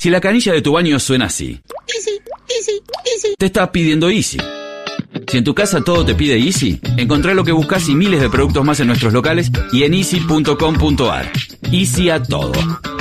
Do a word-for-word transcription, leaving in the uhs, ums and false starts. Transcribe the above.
Si la canilla de tu baño suena así, Easy, easy, easy. te está pidiendo Easy. Si en tu casa todo te pide Easy, encontrá lo que buscas y miles de productos más en nuestros locales y en easy punto com punto ar. Easy a todo.